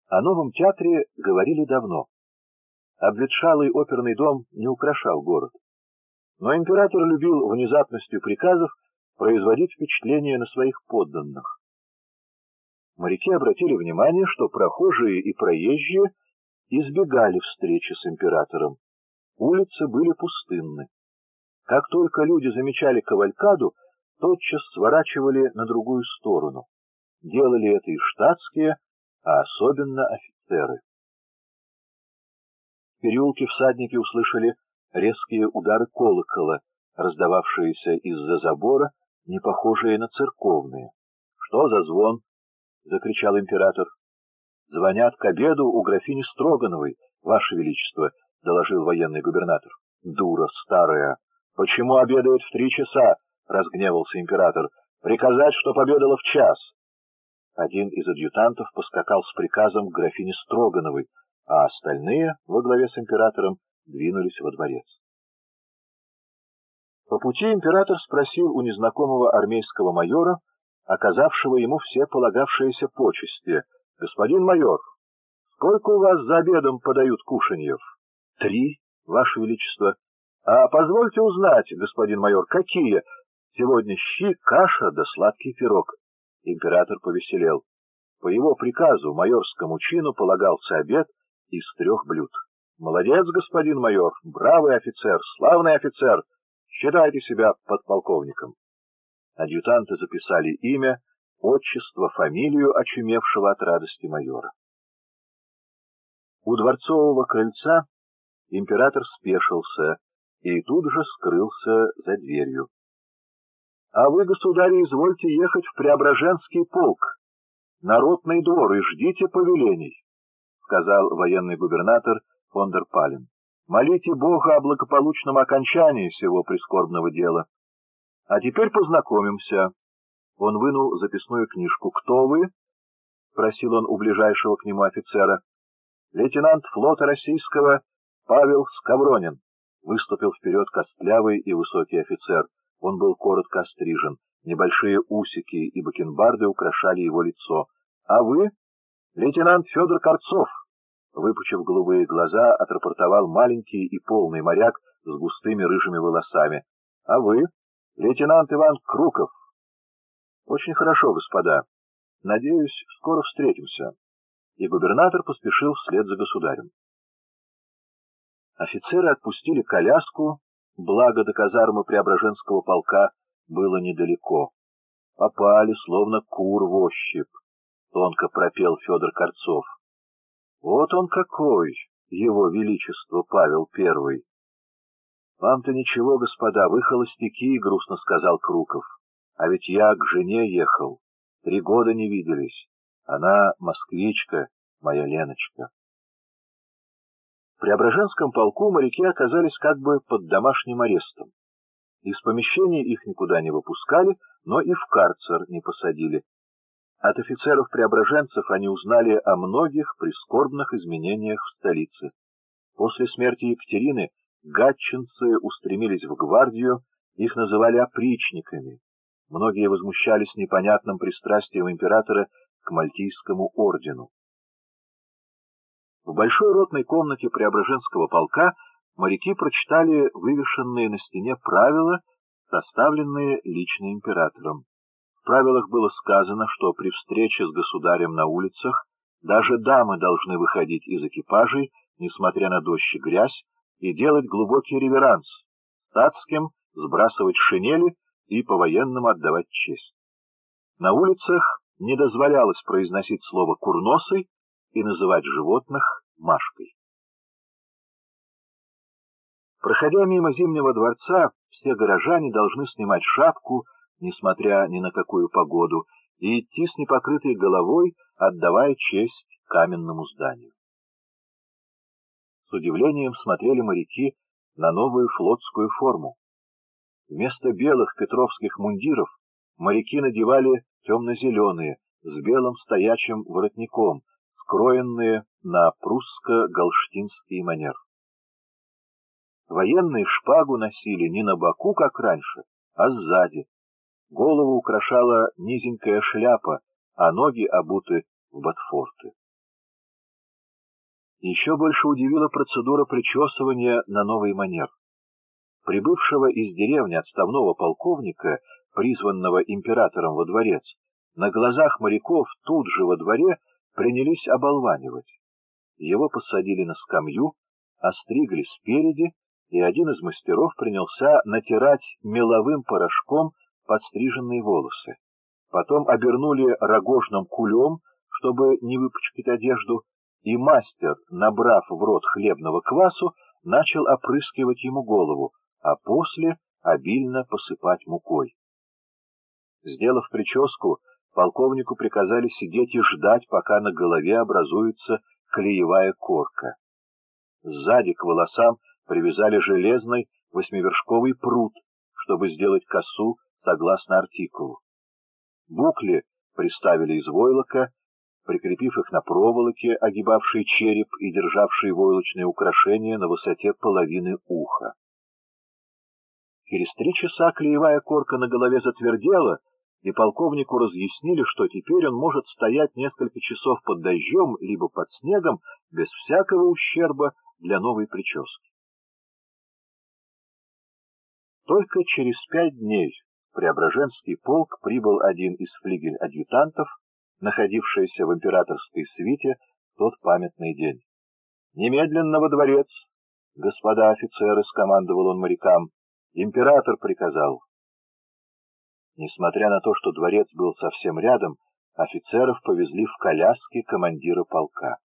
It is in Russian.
О новом театре говорили давно. Обветшалый оперный дом не украшал город. Но император любил внезапностью приказов производить впечатление на своих подданных. Моряки обратили внимание, что прохожие и проезжие избегали встречи с императором. Улицы были пустынны. Как только люди замечали кавалькаду, тотчас сворачивали на другую сторону. Делали это и штатские, а особенно офицеры. В переулке всадники услышали резкие удары колокола, раздававшиеся из-за забора, не похожие на церковные. — Что за звон? — закричал император. — Звонят к обеду у графини Строгановой, Ваше Величество, — доложил военный губернатор. — Дура старая! Почему обедает в 3 часа? — разгневался император. — Приказать, чтоб обедала в 1 час. Один из адъютантов поскакал с приказом к графине Строгановой, а остальные, во главе с императором, двинулись во дворец. По пути император спросил у незнакомого армейского майора, оказавшего ему все полагавшиеся почести: — Господин майор, сколько у вас за обедом подают кушаньев? — 3, Ваше Величество. — А позвольте узнать, господин майор, какие? — Сегодня щи, каша да сладкий пирог. Император повеселел. По его приказу майорскому чину полагался обед из 3 блюд. — Молодец, господин майор, бравый офицер, славный офицер. Считайте себя подполковником. Адъютанты записали имя, отчество, фамилию очумевшего от радости майора. У дворцового крыльца император спешился и тут же скрылся за дверью. — А вы, государь, извольте ехать в Преображенский полк, на Ротный двор, и ждите повелений, — сказал военный губернатор фон дер Пален. — Молите Бога о благополучном окончании сего прискорбного дела. А теперь познакомимся. Он вынул записную книжку. — Кто вы? — спросил он у ближайшего к нему офицера. — Лейтенант флота российского Павел Скавронин. Выступил вперед костлявый и высокий офицер. Он был коротко острижен. Небольшие усики и бакенбарды украшали его лицо. — А вы? — Лейтенант Федор Корцов. Выпучив голубые глаза, отрапортовал маленький и полный моряк с густыми рыжими волосами. — А вы? — Лейтенант Иван Круков. — Очень хорошо, господа. Надеюсь, скоро встретимся. И губернатор поспешил вслед за государем. Офицеры отпустили коляску, благо до казармы Преображенского полка было недалеко. Попали, словно кур в ощупь, — тонко пропел Федор Корцов. Вот он какой, его величество Павел I. Вам-то ничего, господа, вы холостяки, — грустно сказал Круков. А ведь я к жене ехал, 3 года не виделись. Она москвичка, моя Леночка. В Преображенском полку моряки оказались как бы под домашним арестом. Из помещений их никуда не выпускали, но и в карцер не посадили. От офицеров-преображенцев они узнали о многих прискорбных изменениях в столице. После смерти Екатерины гатчинцы устремились в гвардию, их называли опричниками. Многие возмущались непонятным пристрастием императора к Мальтийскому ордену. В большой ротной комнате Преображенского полка моряки прочитали вывешенные на стене правила, составленные лично императором. В правилах было сказано, что при встрече с государем на улицах даже дамы должны выходить из экипажей, несмотря на дождь и грязь, и делать глубокий реверанс, статским сбрасывать шинели и по-военному отдавать честь. На улицах не дозволялось произносить слово «курносый» и называть животных Машкой. Проходя мимо Зимнего дворца, все горожане должны снимать шапку, несмотря ни на какую погоду, и идти с непокрытой головой, отдавая честь каменному зданию. С удивлением смотрели моряки на новую флотскую форму. Вместо белых петровских мундиров моряки надевали темно-зеленые, с белым стоячим воротником, скроенные на прусско-галштинский манер. Военные шпагу носили не на боку, как раньше, а сзади. Голову украшала низенькая шляпа, а ноги обуты в ботфорты. Еще больше удивила процедура причесывания на новый манер. Прибывшего из деревни отставного полковника, призванного императором во дворец, на глазах моряков тут же во дворе принялись оболванивать. Его посадили на скамью, остригли спереди, и один из мастеров принялся натирать меловым порошком подстриженные волосы. Потом обернули рогожным кулем, чтобы не выпачкать одежду, и мастер, набрав в рот хлебного квасу, начал опрыскивать ему голову, а после обильно посыпать мукой. Сделав прическу, полковнику приказали сидеть и ждать, пока на голове образуется клеевая корка. Сзади к волосам привязали железный восьмивершковый прут, чтобы сделать косу согласно артикулу. Букли приставили из войлока, прикрепив их на проволоке, огибавшей череп и державшей войлочные украшения на высоте половины уха. Через 3 часа клеевая корка на голове затвердела, и полковнику разъяснили, что теперь он может стоять несколько часов под дождем либо под снегом без всякого ущерба для новой прически. Только через 5 дней в Преображенский полк прибыл один из флигель-адъютантов, находившийся в императорской свите в тот памятный день. «Немедленно во дворец, господа офицеры», — скомандовал он морякам, — «император приказал». Несмотря на то, что дворец был совсем рядом, офицеров повезли в коляске командира полка.